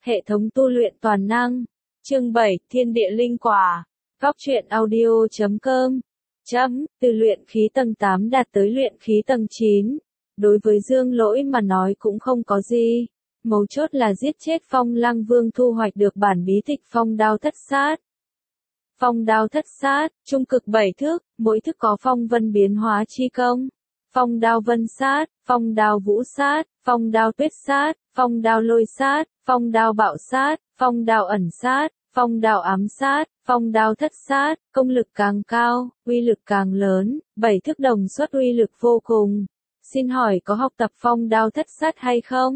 Hệ thống tu luyện toàn năng. Chương 7, Thiên địa linh quả. Góc truyện audio.com. Từ luyện khí tầng 8 đạt tới luyện khí tầng 9. Đối với Dương Lỗi mà nói cũng không có gì. Mấu chốt là giết chết Phong Lăng Vương, thu hoạch được bản bí tịch Phong Đao Thất Sát. Phong Đao Thất Sát, trung cực 7 thức, mỗi thức có phong vân biến hóa chi công. Phong đao vân sát, phong đao vũ sát, phong đao tuyết sát, phong đao lôi sát, phong đao bạo sát, phong đao ẩn sát, phong đao ám sát, phong đao thất sát, công lực càng cao, uy lực càng lớn, 7 thức đồng xuất uy lực vô cùng. Xin hỏi có học tập phong đao thất sát hay không?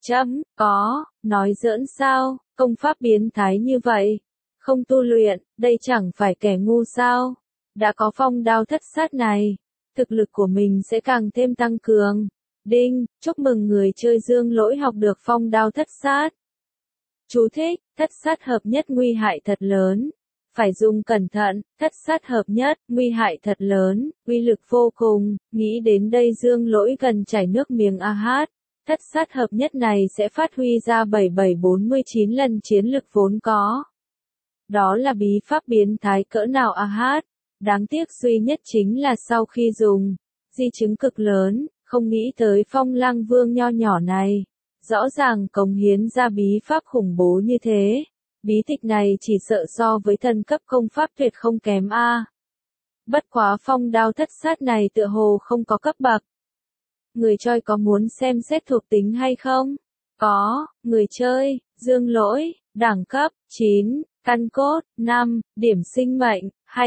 Có, nói giỡn sao, công pháp biến thái như vậy. Không tu luyện, đây chẳng phải kẻ ngu sao? Đã có phong đao thất sát này, thực lực của mình sẽ càng thêm tăng cường. Đinh, chúc mừng người chơi Dương Lỗi học được phong đao thất sát. Chú thích, thất sát hợp nhất nguy hại thật lớn. Phải dùng cẩn thận, thất sát hợp nhất, nguy hại thật lớn, uy lực vô cùng. Nghĩ đến đây Dương Lỗi gần chảy nước miếng a hát. Thất sát hợp nhất này sẽ phát huy ra 7749 lần chiến lực vốn có. Đó là bí pháp biến thái cỡ nào a hát. Đáng tiếc duy nhất chính là sau khi dùng, di chứng cực lớn, không nghĩ tới Phong Lăng Vương nho nhỏ này. Rõ ràng cống hiến ra bí pháp khủng bố như thế. Bí tịch này chỉ sợ so với thần cấp công pháp tuyệt không kém a. Bất quá phong đao thất sát này tựa hồ không có cấp bậc. Người chơi có muốn xem xét thuộc tính hay không? Có, người chơi, Dương Lỗi, đẳng cấp, 9. Căn cốt, 5, điểm sinh mệnh,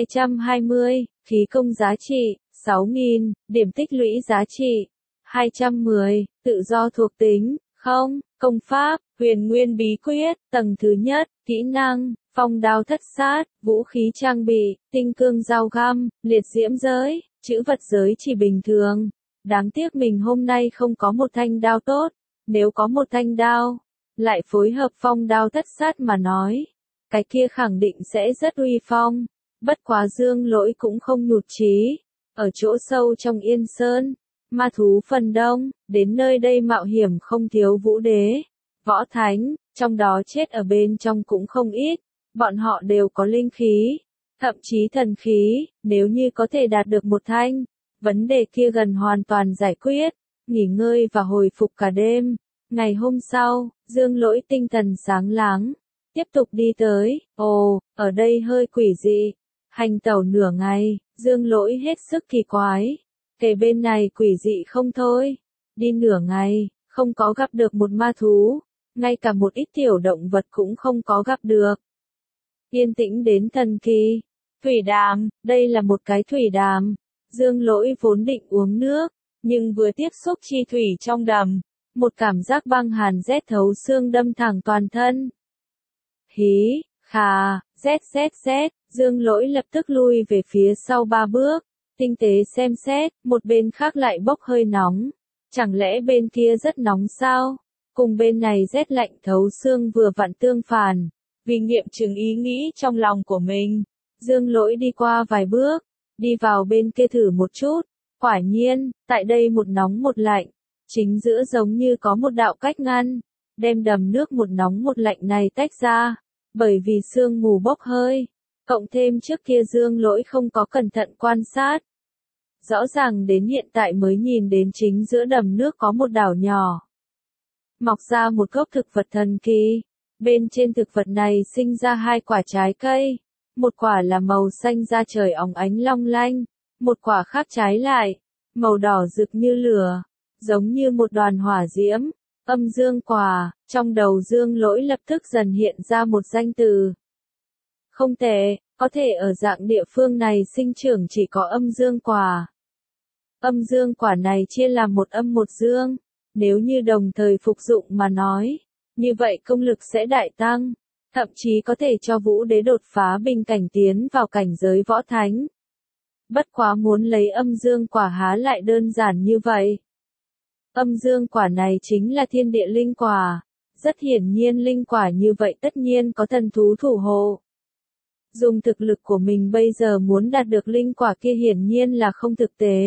220, khí công giá trị, 6.000, điểm tích lũy giá trị, 210, tự do thuộc tính, 0, công pháp, huyền nguyên bí quyết, tầng thứ nhất, kỹ năng, phong đao thất sát, vũ khí trang bị, tinh cương dao găm, liệt diễm giới, chữ vật giới chỉ bình thường. Đáng tiếc mình hôm nay không có một thanh đao tốt, nếu có một thanh đao, lại phối hợp phong đao thất sát mà nói. Cái kia khẳng định sẽ rất uy phong. Bất quá Dương Lỗi cũng không nhụt chí. Ở chỗ sâu trong Yên Sơn, ma thú phần đông, đến nơi đây mạo hiểm không thiếu vũ đế, võ thánh, trong đó chết ở bên trong cũng không ít. Bọn họ đều có linh khí, thậm chí thần khí, nếu như có thể đạt được một thanh, vấn đề kia gần hoàn toàn giải quyết. Nghỉ ngơi và hồi phục cả đêm. Ngày hôm sau, Dương Lỗi tinh thần sáng láng. Tiếp tục đi tới, ở đây hơi quỷ dị. Hành tẩu nửa ngày, Dương Lỗi hết sức kỳ quái. Kể bên này quỷ dị không thôi. Đi nửa ngày, không có gặp được một ma thú. Ngay cả một ít tiểu động vật cũng không có gặp được. Yên tĩnh đến thần kỳ. Thủy đàm, đây là một cái thủy đàm. Dương Lỗi vốn định uống nước, nhưng vừa tiếp xúc chi thủy trong đầm. Một cảm giác băng hàn rét thấu xương đâm thẳng toàn thân. Hí, khà, rét, Dương Lỗi lập tức lui về phía sau 3 bước, tinh tế xem xét, một bên khác lại bốc hơi nóng. Chẳng lẽ bên kia rất nóng sao? Cùng bên này rét lạnh thấu xương vừa vặn tương phản. Vì nghiệm chứng ý nghĩ trong lòng của mình, Dương Lỗi đi qua vài bước, đi vào bên kia thử một chút. Quả nhiên, tại đây một nóng một lạnh, chính giữa giống như có một đạo cách ngăn, đem đầm nước một nóng một lạnh này tách ra. Bởi vì sương mù bốc hơi, cộng thêm trước kia Dương Lỗi không có cẩn thận quan sát. Rõ ràng đến hiện tại mới nhìn đến chính giữa đầm nước có một đảo nhỏ. Mọc ra một gốc thực vật thần kỳ. Bên trên thực vật này sinh ra 2 quả trái cây. Một quả là màu xanh da trời óng ánh long lanh. Một quả khác trái lại, màu đỏ rực như lửa, giống như một đoàn hỏa diễm. Âm dương quả, trong đầu Dương Lỗi lập tức dần hiện ra một danh từ. Không tệ, có thể ở dạng địa phương này sinh trưởng chỉ có âm dương quả. Âm dương quả này chia làm một âm một dương, nếu như đồng thời phục dụng mà nói, như vậy công lực sẽ đại tăng, thậm chí có thể cho vũ đế đột phá bình cảnh tiến vào cảnh giới võ thánh. Bất quá muốn lấy âm dương quả há lại đơn giản như vậy. Âm dương quả này chính là thiên địa linh quả. Rất hiển nhiên linh quả như vậy tất nhiên có thần thú thủ hộ. Dùng thực lực của mình bây giờ muốn đạt được linh quả kia hiển nhiên là không thực tế.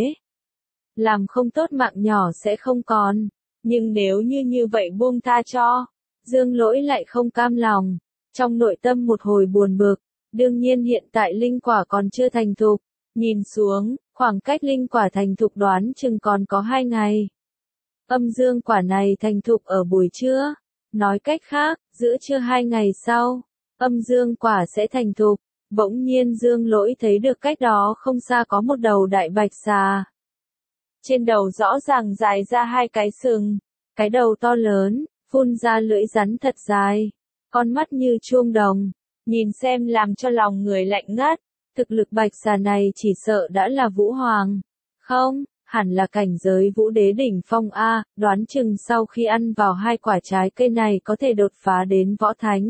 Làm không tốt mạng nhỏ sẽ không còn. Nhưng nếu như vậy buông tha cho, Dương Lỗi lại không cam lòng, trong nội tâm một hồi buồn bực, đương nhiên hiện tại linh quả còn chưa thành thục, nhìn xuống, khoảng cách linh quả thành thục đoán chừng còn có 2 ngày. Âm dương quả này thành thục ở buổi trưa, nói cách khác, giữa trưa 2 ngày sau, âm dương quả sẽ thành thục. Bỗng nhiên Dương Lỗi thấy được cách đó không xa có một đầu đại bạch xà. Trên đầu rõ ràng dài ra 2 cái sừng, cái đầu to lớn, phun ra lưỡi rắn thật dài, con mắt như chuông đồng, nhìn xem làm cho lòng người lạnh ngắt. Thực lực bạch xà này chỉ sợ đã là vũ hoàng. Không, hẳn là cảnh giới vũ đế đỉnh phong A, đoán chừng sau khi ăn vào 2 quả trái cây này có thể đột phá đến võ thánh.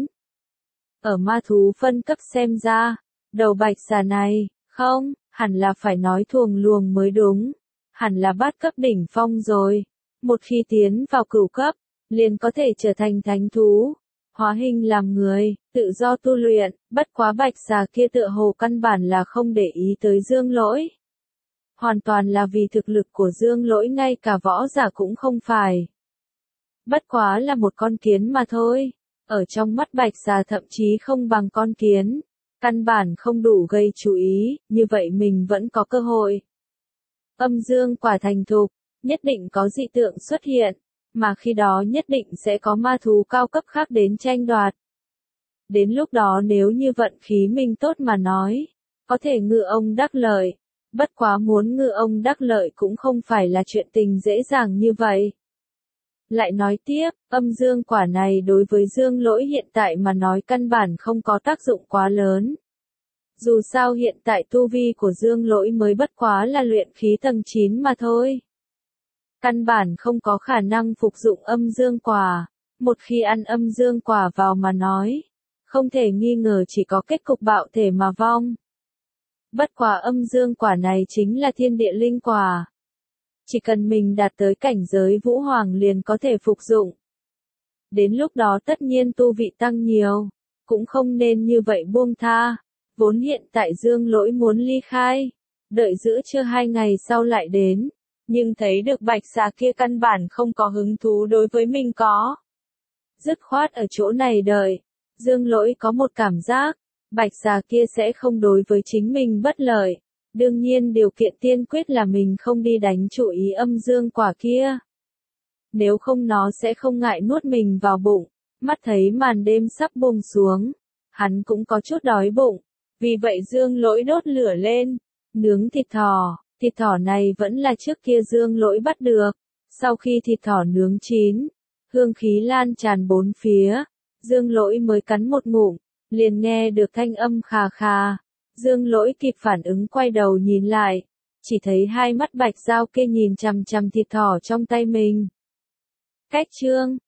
Ở ma thú phân cấp xem ra, đầu bạch xà này, không, hẳn là phải nói thuồng luồng mới đúng. Hẳn là bát cấp đỉnh phong rồi. Một khi tiến vào cửu cấp, liền có thể trở thành thánh thú. Hóa hình làm người, tự do tu luyện, bất quá bạch xà kia tựa hồ căn bản là không để ý tới Dương Lỗi. Hoàn toàn là vì thực lực của Dương Lỗi ngay cả võ giả cũng không phải. Bất quá là một con kiến mà thôi. Ở trong mắt bạch xà thậm chí không bằng con kiến. Căn bản không đủ gây chú ý, như vậy mình vẫn có cơ hội. Âm dương quả thành thục, nhất định có dị tượng xuất hiện, mà khi đó nhất định sẽ có ma thú cao cấp khác đến tranh đoạt. Đến lúc đó nếu như vận khí mình tốt mà nói, có thể ngư ông đắc lợi. Bất quá muốn ngư ông đắc lợi cũng không phải là chuyện tình dễ dàng như vậy. Lại nói tiếp, âm dương quả này đối với Dương Lỗi hiện tại mà nói căn bản không có tác dụng quá lớn. Dù sao hiện tại tu vi của Dương Lỗi mới bất quá là luyện khí tầng 9 mà thôi. Căn bản không có khả năng phục dụng âm dương quả. Một khi ăn âm dương quả vào mà nói, không thể nghi ngờ chỉ có kết cục bạo thể mà vong. Bất quá âm dương quả này chính là thiên địa linh quả. Chỉ cần mình đạt tới cảnh giới vũ hoàng liền có thể phục dụng. Đến lúc đó tất nhiên tu vị tăng nhiều, cũng không nên như vậy buông tha. Vốn hiện tại Dương Lỗi muốn ly khai, đợi giữa trưa 2 ngày sau lại đến, nhưng thấy được bạch xà kia căn bản không có hứng thú đối với mình có. Dứt khoát ở chỗ này đợi, Dương Lỗi có một cảm giác, bạch xà kia sẽ không đối với chính mình bất lợi. Đương nhiên điều kiện tiên quyết là mình không đi đánh chủ ý âm dương quả kia. Nếu không nó sẽ không ngại nuốt mình vào bụng. Mắt thấy màn đêm sắp buông xuống, hắn cũng có chút đói bụng. Vì vậy Dương Lỗi đốt lửa lên, nướng thịt thỏ này vẫn là trước kia Dương Lỗi bắt được. Sau khi thịt thỏ nướng chín, hương khí lan tràn bốn phía, Dương Lỗi mới cắn một ngụm, liền nghe được thanh âm khà khà. Dương Lỗi kịp phản ứng quay đầu nhìn lại, chỉ thấy hai mắt bạch dao kia nhìn chằm chằm thịt thỏ trong tay mình. Cách chương